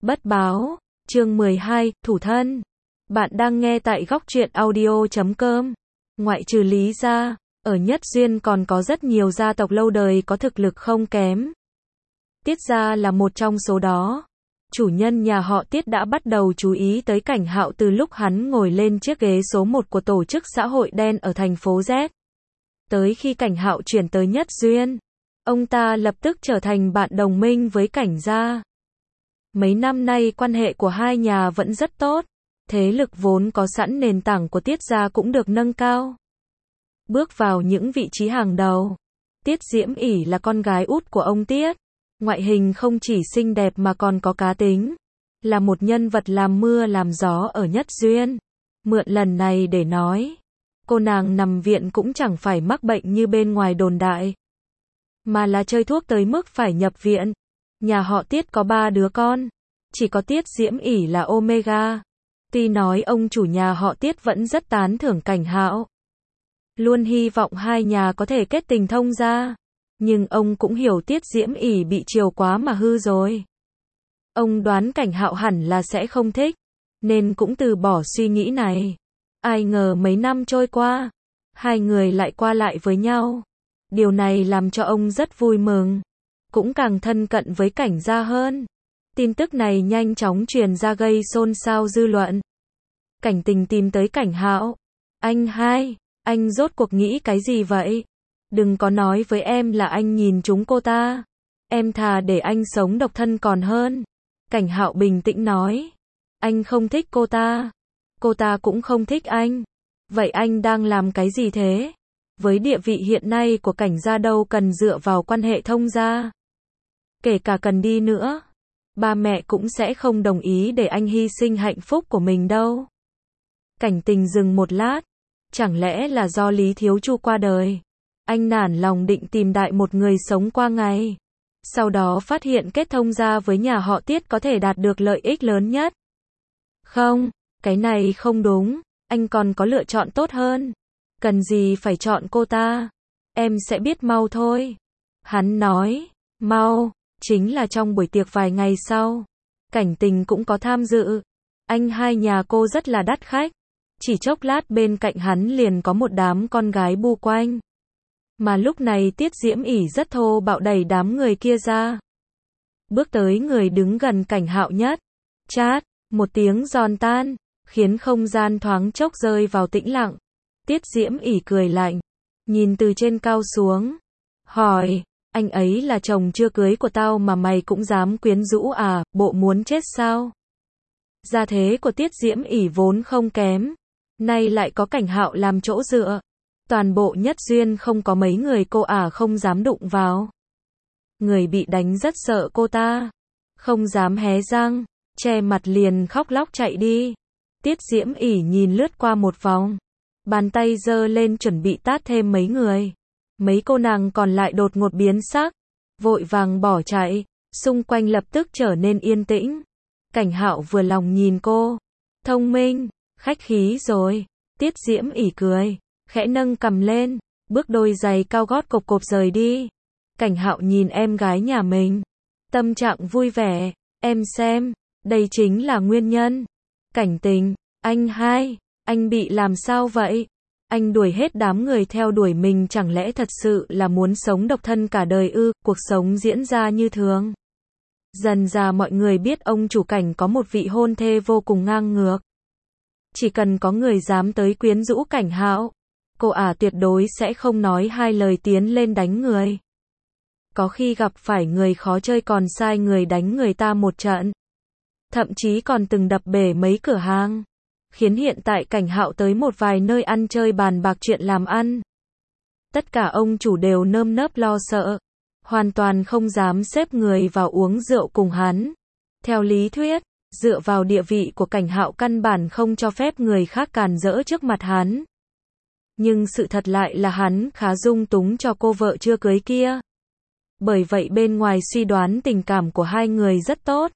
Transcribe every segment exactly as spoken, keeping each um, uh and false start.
Bất báo, chương mười hai, thủ thân. Bạn đang nghe tại góc truyện audio chấm com. Ngoại trừ Lý gia, ở Nhất Duyên còn có rất nhiều gia tộc lâu đời có thực lực không kém. Tiết gia là một trong số đó. Chủ nhân nhà họ Tiết đã bắt đầu chú ý tới Cảnh Hạo từ lúc hắn ngồi lên chiếc ghế số một của tổ chức xã hội đen ở thành phố Z. Tới khi Cảnh Hạo chuyển tới Nhất Duyên, ông ta lập tức trở thành bạn đồng minh với Cảnh gia. Mấy năm nay quan hệ của hai nhà vẫn rất tốt, thế lực vốn có sẵn nền tảng của Tiết gia cũng được nâng cao. Bước vào những vị trí hàng đầu, Tiết Diễm ỷ là con gái út của ông Tiết. Ngoại hình không chỉ xinh đẹp mà còn có cá tính, là một nhân vật làm mưa làm gió ở Nhất Duyên. Mượn lần này để nói, cô nàng nằm viện cũng chẳng phải mắc bệnh như bên ngoài đồn đại, mà là chơi thuốc tới mức phải nhập viện. Nhà họ Tiết có ba đứa con, chỉ có Tiết Diễm ỷ là Omega. Tuy nói ông chủ nhà họ Tiết vẫn rất tán thưởng Cảnh Hạo, luôn hy vọng hai nhà có thể kết tình thông gia, nhưng ông cũng hiểu Tiết Diễm ỷ bị chiều quá mà hư rồi. Ông đoán Cảnh Hạo hẳn là sẽ không thích, nên cũng từ bỏ suy nghĩ này. Ai ngờ mấy năm trôi qua, hai người lại qua lại với nhau. Điều này làm cho ông rất vui mừng, cũng càng thân cận với Cảnh gia hơn. Tin tức này nhanh chóng truyền ra gây xôn xao dư luận. Cảnh Tình tìm tới Cảnh Hạo. Anh hai, anh rốt cuộc nghĩ cái gì vậy? Đừng có nói với em là anh nhìn trúng cô ta. Em thà để anh sống độc thân còn hơn. Cảnh Hạo bình tĩnh nói. Anh không thích cô ta. Cô ta cũng không thích anh. Vậy anh đang làm cái gì thế? Với địa vị hiện nay của Cảnh gia đâu cần dựa vào quan hệ thông gia. Kể cả cần đi nữa, ba mẹ cũng sẽ không đồng ý để anh hy sinh hạnh phúc của mình đâu. Cảnh Tình dừng một lát. Chẳng lẽ là do Lý Thiếu Chu qua đời? Anh nản lòng định tìm đại một người sống qua ngày. Sau đó phát hiện kết thông gia với nhà họ Tiết có thể đạt được lợi ích lớn nhất. Không, cái này không đúng. Anh còn có lựa chọn tốt hơn. Cần gì phải chọn cô ta? Em sẽ biết mau thôi. Hắn nói, mau, chính là trong buổi tiệc vài ngày sau. Cảnh Tình cũng có tham dự. Anh hai nhà cô rất là đắt khách. Chỉ chốc lát bên cạnh hắn liền có một đám con gái bu quanh. Mà lúc này Tiết Diễm ỷ rất thô bạo đẩy đám người kia ra. Bước tới người đứng gần Cảnh Hạo nhất. Chát, một tiếng giòn tan, khiến không gian thoáng chốc rơi vào tĩnh lặng. Tiết Diễm ỷ cười lạnh, nhìn từ trên cao xuống. Hỏi, anh ấy là chồng chưa cưới của tao mà mày cũng dám quyến rũ à, bộ muốn chết sao? Gia thế của Tiết Diễm ỷ vốn không kém, nay lại có Cảnh Hạo làm chỗ dựa. Toàn bộ Nhất Duyên không có mấy người cô ả không dám đụng vào. Người bị đánh rất sợ cô ta, không dám hé răng, che mặt liền khóc lóc chạy đi. Tiết Diễm ỷ nhìn lướt qua một vòng, bàn tay giơ lên chuẩn bị tát thêm mấy người. Mấy cô nàng còn lại đột ngột biến sắc, vội vàng bỏ chạy, xung quanh lập tức trở nên yên tĩnh. Cảnh Hạo vừa lòng nhìn cô, thông minh, khách khí rồi. Tiết Diễm ỷ cười, khẽ nâng cằm lên, bước đôi giày cao gót cộp cộp rời đi. Cảnh Hạo nhìn em gái nhà mình, tâm trạng vui vẻ. Em xem, đây chính là nguyên nhân. Cảnh Tình, anh hai, anh bị làm sao vậy? Anh đuổi hết đám người theo đuổi mình chẳng lẽ thật sự là muốn sống độc thân cả đời ư? Cuộc sống diễn ra như thường. Dần dà mọi người biết ông chủ Cảnh có một vị hôn thê vô cùng ngang ngược. Chỉ cần có người dám tới quyến rũ Cảnh Hạo, cô ả tuyệt đối sẽ không nói hai lời tiến lên đánh người. Có khi gặp phải người khó chơi còn sai người đánh người ta một trận. Thậm chí còn từng đập bể mấy cửa hàng. Khiến hiện tại Cảnh Hạo tới một vài nơi ăn chơi bàn bạc chuyện làm ăn. Tất cả ông chủ đều nơm nớp lo sợ. Hoàn toàn không dám xếp người vào uống rượu cùng hắn. Theo lý thuyết, dựa vào địa vị của Cảnh Hạo căn bản không cho phép người khác càn rỡ trước mặt hắn. Nhưng sự thật lại là hắn khá dung túng cho cô vợ chưa cưới kia. Bởi vậy bên ngoài suy đoán tình cảm của hai người rất tốt.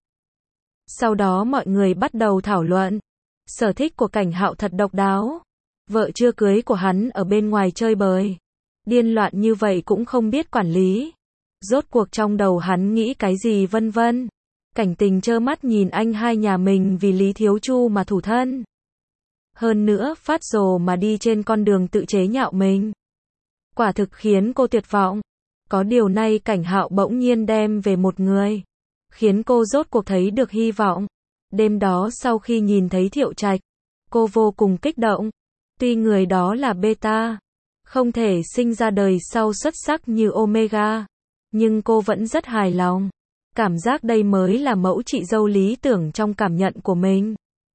Sau đó mọi người bắt đầu thảo luận. Sở thích của Cảnh Hạo thật độc đáo. Vợ chưa cưới của hắn ở bên ngoài chơi bời, điên loạn như vậy cũng không biết quản lý. Rốt cuộc trong đầu hắn nghĩ cái gì vân vân. Cảnh Tình trơ mắt nhìn anh hai nhà mình vì Lý Thiếu Chu mà thủ thân. Hơn nữa phát rồ mà đi trên con đường tự chế nhạo mình. Quả thực khiến cô tuyệt vọng. Có điều nay Cảnh Hạo bỗng nhiên đem về một người, khiến cô rốt cuộc thấy được hy vọng. Đêm đó sau khi nhìn thấy Thiệu Trạch, cô vô cùng kích động. Tuy người đó là beta, không thể sinh ra đời sau xuất sắc như Omega, nhưng cô vẫn rất hài lòng. Cảm giác đây mới là mẫu chị dâu lý tưởng trong cảm nhận của mình.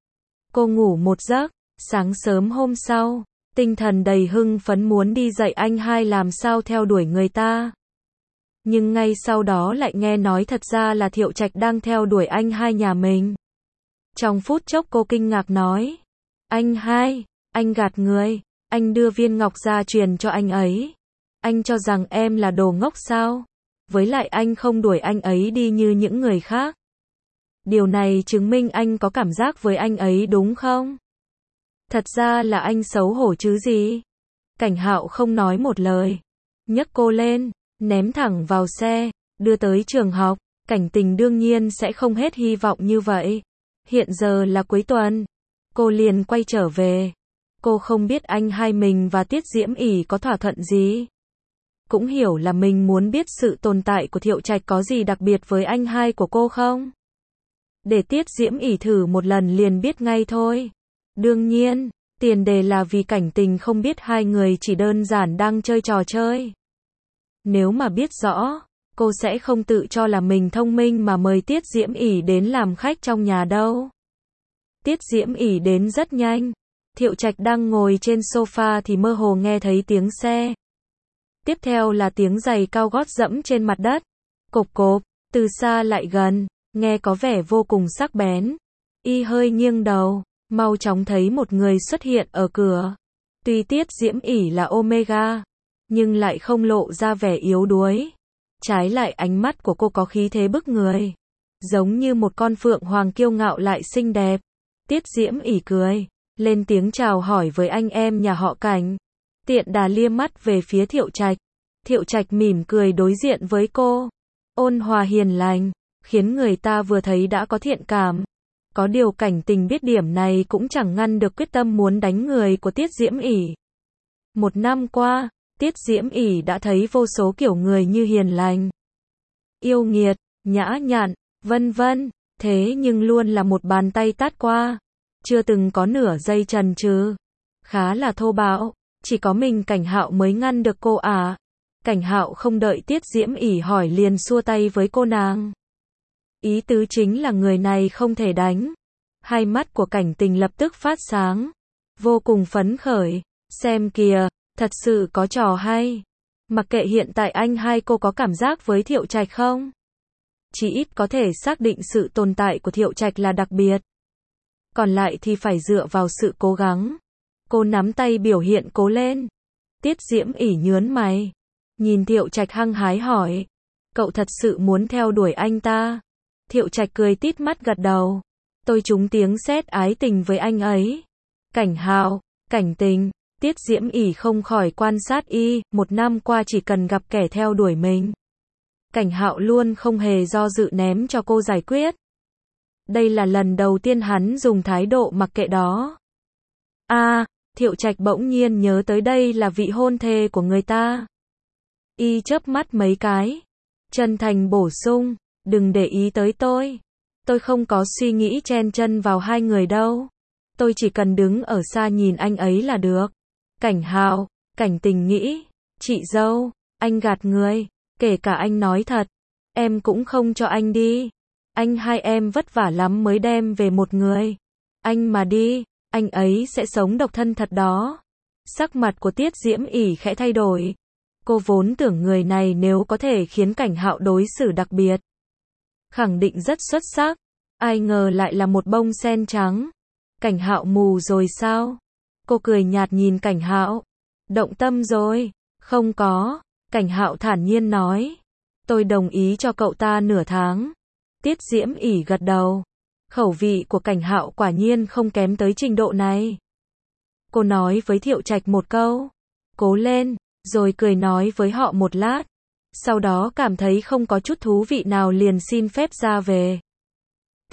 Cô ngủ một giấc, sáng sớm hôm sau, tinh thần đầy hưng phấn muốn đi dạy anh hai làm sao theo đuổi người ta. Nhưng ngay sau đó lại nghe nói thật ra là Thiệu Trạch đang theo đuổi anh hai nhà mình. Trong phút chốc cô kinh ngạc nói, anh hai, anh gạt người, anh đưa viên ngọc ra truyền cho anh ấy. Anh cho rằng em là đồ ngốc sao? Với lại anh không đuổi anh ấy đi như những người khác. Điều này chứng minh anh có cảm giác với anh ấy đúng không? Thật ra là anh xấu hổ chứ gì? Cảnh Hạo không nói một lời, nhấc cô lên, ném thẳng vào xe, đưa tới trường học. Cảnh Tình đương nhiên sẽ không hết hy vọng như vậy. Hiện giờ là cuối tuần, cô liền quay trở về. Cô không biết anh hai mình và Tiết Diễm ỉ có thỏa thuận gì. Cũng hiểu là mình muốn biết sự tồn tại của Thiệu Trạch có gì đặc biệt với anh hai của cô không? Để Tiết Diễm ỉ thử một lần liền biết ngay thôi. Đương nhiên, tiền đề là vì Cảnh Tình không biết hai người chỉ đơn giản đang chơi trò chơi. Nếu mà biết rõ, cô sẽ không tự cho là mình thông minh mà mời Tiết Diễm ỉ đến làm khách trong nhà đâu. Tiết Diễm ỉ đến rất nhanh. Thiệu Trạch đang ngồi trên sofa thì mơ hồ nghe thấy tiếng xe. Tiếp theo là tiếng giày cao gót dẫm trên mặt đất. Cộp cộp, từ xa lại gần, nghe có vẻ vô cùng sắc bén. Y hơi nghiêng đầu, mau chóng thấy một người xuất hiện ở cửa. Tuy Tiết Diễm ỉ là Omega, nhưng lại không lộ ra vẻ yếu đuối. Trái lại ánh mắt của cô có khí thế bức người, giống như một con phượng hoàng kiêu ngạo lại xinh đẹp. Tiết Diễm ỉ cười, lên tiếng chào hỏi với anh em nhà họ Cảnh. Tiện đà lia mắt về phía Thiệu Trạch. Thiệu Trạch mỉm cười đối diện với cô, ôn hòa hiền lành, khiến người ta vừa thấy đã có thiện cảm. Có điều Cảnh Tình biết điểm này cũng chẳng ngăn được quyết tâm muốn đánh người của Tiết Diễm ỉ. Một năm qua, Tiết Diễm ỉ đã thấy vô số kiểu người như hiền lành, yêu nghiệt, nhã nhặn, vân vân, thế nhưng luôn là một bàn tay tát qua, chưa từng có nửa giây chần chừ, khá là thô bạo. Chỉ có mình Cảnh Hạo mới ngăn được cô à. Cảnh Hạo không đợi Tiết Diễm ỉ hỏi liền xua tay với cô nàng. Ý tứ chính là người này không thể đánh. Hai mắt của Cảnh Tình lập tức phát sáng, vô cùng phấn khởi. Xem kìa, thật sự có trò hay. Mặc kệ hiện tại anh hai cô có cảm giác với Thiệu Trạch không, chỉ ít có thể xác định sự tồn tại của Thiệu Trạch là đặc biệt. Còn lại thì phải dựa vào sự cố gắng. Cô nắm tay biểu hiện cố lên. Tiết Diễm ỉ nhớn mày, nhìn Thiệu Trạch hăng hái hỏi, cậu thật sự muốn theo đuổi anh ta? Thiệu Trạch cười tít mắt gật đầu, tôi trúng tiếng sét ái tình với anh ấy. Cảnh Hạo, Cảnh Tình, Tiết Diễm ỉ không khỏi quan sát y, một năm qua chỉ cần gặp kẻ theo đuổi mình, Cảnh Hạo luôn không hề do dự ném cho cô giải quyết. Đây là lần đầu tiên hắn dùng thái độ mặc kệ đó. A, à, Thiệu Trạch bỗng nhiên nhớ tới đây là vị hôn thê của người ta. Y chớp mắt mấy cái, chân thành bổ sung, đừng để ý tới tôi. Tôi không có suy nghĩ chen chân vào hai người đâu. Tôi chỉ cần đứng ở xa nhìn anh ấy là được. Cảnh Hạo, Cảnh Tình nghĩ, chị dâu, anh gạt người, kể cả anh nói thật, em cũng không cho anh đi. Anh hai em vất vả lắm mới đem về một người. Anh mà đi, anh ấy sẽ sống độc thân thật đó. Sắc mặt của Tiết Diễm ỉ khẽ thay đổi. Cô vốn tưởng người này nếu có thể khiến Cảnh Hạo đối xử đặc biệt, khẳng định rất xuất sắc. Ai ngờ lại là một bông sen trắng. Cảnh Hạo mù rồi sao? Cô cười nhạt nhìn Cảnh Hạo. Động tâm rồi? Không có. Cảnh Hạo thản nhiên nói. Tôi đồng ý cho cậu ta nửa tháng. Tiết Diễm ỉ gật đầu. Khẩu vị của Cảnh Hạo quả nhiên không kém tới trình độ này. Cô nói với Thiệu Trạch một câu, cố lên, rồi cười nói với họ một lát. Sau đó cảm thấy không có chút thú vị nào liền xin phép ra về.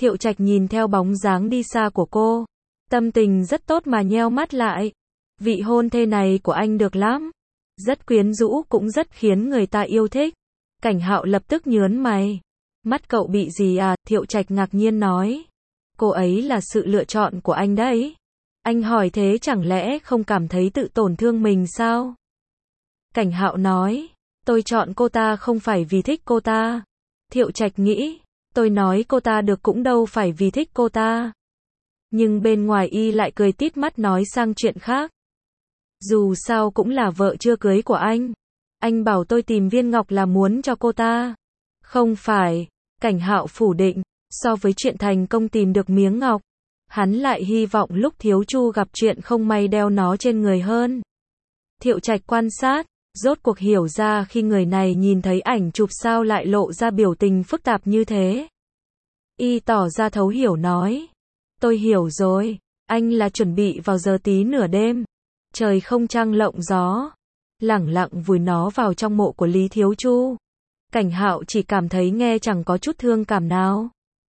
Thiệu Trạch nhìn theo bóng dáng đi xa của cô, tâm tình rất tốt mà nheo mắt lại. Vị hôn thê này của anh được lắm, rất quyến rũ cũng rất khiến người ta yêu thích. Cảnh Hạo lập tức nhớn mày. Mắt cậu bị gì à? Thiệu Trạch ngạc nhiên nói. Cô ấy là sự lựa chọn của anh đấy. Anh hỏi thế chẳng lẽ không cảm thấy tự tổn thương mình sao? Cảnh Hạo nói, tôi chọn cô ta không phải vì thích cô ta. Thiệu Trạch nghĩ, tôi nói cô ta được cũng đâu phải vì thích cô ta. Nhưng bên ngoài y lại cười tít mắt nói sang chuyện khác. Dù sao cũng là vợ chưa cưới của anh. Anh bảo tôi tìm viên ngọc là muốn cho cô ta. Không phải, Cảnh Hạo phủ định, so với chuyện thành công tìm được miếng ngọc, hắn lại hy vọng lúc Thiếu Chu gặp chuyện không may đeo nó trên người hơn. Thiệu Trạch quan sát, rốt cuộc hiểu ra khi người này nhìn thấy ảnh chụp sao lại lộ ra biểu tình phức tạp như thế. Y tỏ ra thấu hiểu nói, tôi hiểu rồi, anh là chuẩn bị vào giờ tí nửa đêm, trời không trăng lộng gió, lẳng lặng vùi nó vào trong mộ của Lý Thiếu Chu. Cảnh Hạo chỉ cảm thấy nghe chẳng có chút thương cảm nào.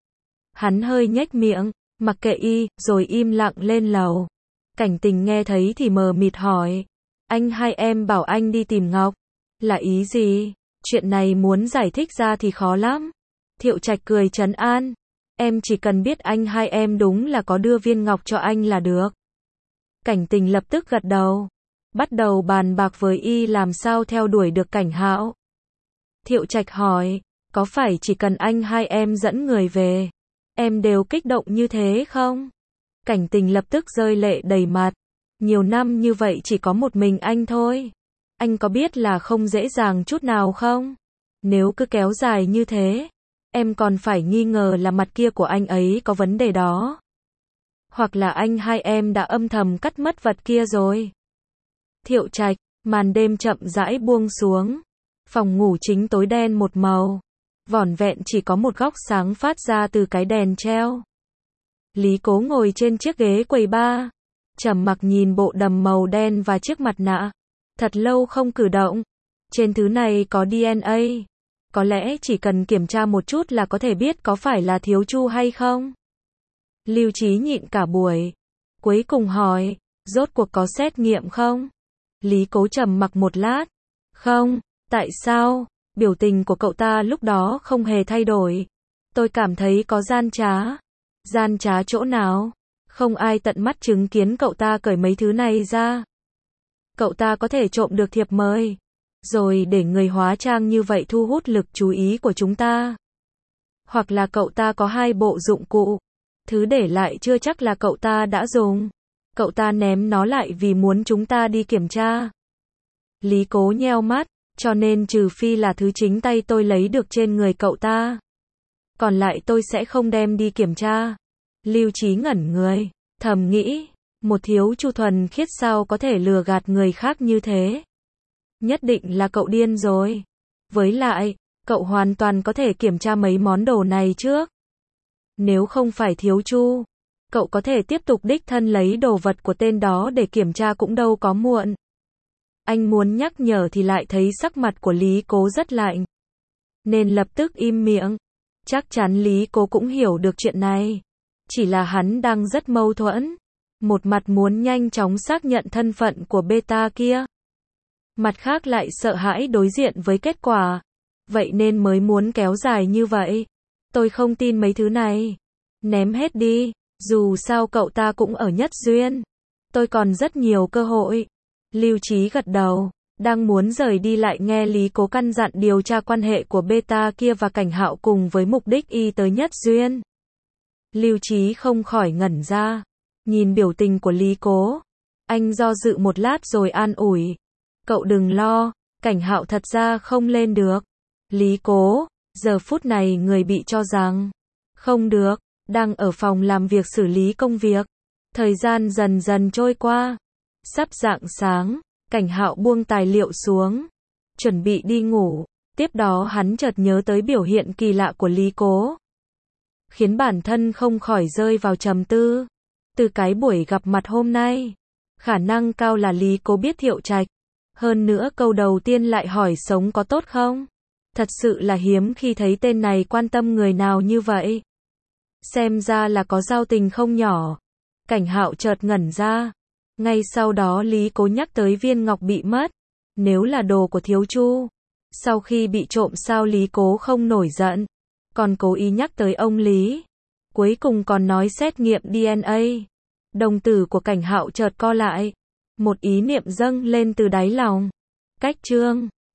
Hắn hơi nhếch miệng, mặc kệ y, rồi im lặng lên lầu. Cảnh Tình nghe thấy thì mờ mịt hỏi, anh hai em bảo anh đi tìm ngọc, là ý gì? Chuyện này muốn giải thích ra thì khó lắm. Thiệu Trạch cười trấn an, em chỉ cần biết anh hai em đúng là có đưa viên ngọc cho anh là được. Cảnh Tình lập tức gật đầu, bắt đầu bàn bạc với y làm sao theo đuổi được Cảnh Hạo. Thiệu Trạch hỏi, có phải chỉ cần anh hai em dẫn người về, em đều kích động như thế không? Cảnh Tình lập tức rơi lệ đầy mặt, nhiều năm như vậy chỉ có một mình anh thôi. Anh có biết là không dễ dàng chút nào không? Nếu cứ kéo dài như thế, em còn phải nghi ngờ là mặt kia của anh ấy có vấn đề đó. Hoặc là anh hai em đã âm thầm cắt mất vật kia rồi. Thiệu Trạch, màn đêm chậm rãi buông xuống. Phòng ngủ chính tối đen một màu. Vỏn vẹn chỉ có một góc sáng phát ra từ cái đèn treo. Lý Cố ngồi trên chiếc ghế quầy bar, trầm mặc nhìn bộ đầm màu đen và chiếc mặt nạ. Thật lâu không cử động. Trên thứ này có đê en a. Có lẽ chỉ cần kiểm tra một chút là có thể biết có phải là Thiếu Chu hay không. Lưu Chí nhịn cả buổi. Cuối cùng hỏi, rốt cuộc có xét nghiệm không? Lý Cố trầm mặc một lát. Không, tại sao? Biểu tình của cậu ta lúc đó không hề thay đổi. Tôi cảm thấy có gian trá. Gian trá chỗ nào? Không ai tận mắt chứng kiến cậu ta cởi mấy thứ này ra. Cậu ta có thể trộm được thiệp mời, rồi để người hóa trang như vậy thu hút lực chú ý của chúng ta. Hoặc là cậu ta có hai bộ dụng cụ, thứ để lại chưa chắc là cậu ta đã dùng. Cậu ta ném nó lại vì muốn chúng ta đi kiểm tra. Lý Cố nheo mắt, cho nên trừ phi là thứ chính tay tôi lấy được trên người cậu ta, còn lại tôi sẽ không đem đi kiểm tra. Lưu Chí ngẩn người, thầm nghĩ, một Thiếu Chu thuần khiết sao có thể lừa gạt người khác như thế? Nhất định là cậu điên rồi. Với lại, cậu hoàn toàn có thể kiểm tra mấy món đồ này trước. Nếu không phải Thiếu Chu, cậu có thể tiếp tục đích thân lấy đồ vật của tên đó để kiểm tra cũng đâu có muộn. Anh muốn nhắc nhở thì lại thấy sắc mặt của Lý Cố rất lạnh, nên lập tức im miệng. Chắc chắn Lý Cố cũng hiểu được chuyện này, chỉ là hắn đang rất mâu thuẫn. Một mặt muốn nhanh chóng xác nhận thân phận của beta kia, mặt khác lại sợ hãi đối diện với kết quả, vậy nên mới muốn kéo dài như vậy. Tôi không tin mấy thứ này. Ném hết đi, dù sao cậu ta cũng ở Nhất Duyên. Tôi còn rất nhiều cơ hội. Lưu Chí gật đầu, đang muốn rời đi lại nghe Lý Cố căn dặn điều tra quan hệ của beta kia và Cảnh Hạo cùng với mục đích y tới Nhất Duyên. Lưu Chí không khỏi ngẩn ra, nhìn biểu tình của Lý Cố. Anh do dự một lát rồi an ủi, cậu đừng lo, Cảnh Hạo thật ra không lên được. Lý Cố, giờ phút này người bị cho rằng không được, đang ở phòng làm việc xử lý công việc. Thời gian dần dần trôi qua, sắp rạng sáng, Cảnh Hạo buông tài liệu xuống, chuẩn bị đi ngủ. Tiếp đó hắn chợt nhớ tới biểu hiện kỳ lạ của Lý Cố, khiến bản thân không khỏi rơi vào trầm tư. Từ cái buổi gặp mặt hôm nay, khả năng cao là Lý Cố biết Thiệu Trạch. Hơn nữa câu đầu tiên lại hỏi sống có tốt không? Thật sự là hiếm khi thấy tên này quan tâm người nào như vậy. Xem ra là có giao tình không nhỏ. Cảnh Hạo chợt ngẩn ra. Ngay sau đó Lý Cố nhắc tới viên ngọc bị mất. Nếu là đồ của Thiếu Chu, sau khi bị trộm sao Lý Cố không nổi giận, còn cố ý nhắc tới ông Lý. Cuối cùng còn nói xét nghiệm đê en a. Đồng tử của Cảnh Hạo chợt co lại. Một ý niệm dâng lên từ đáy lòng. Cách chương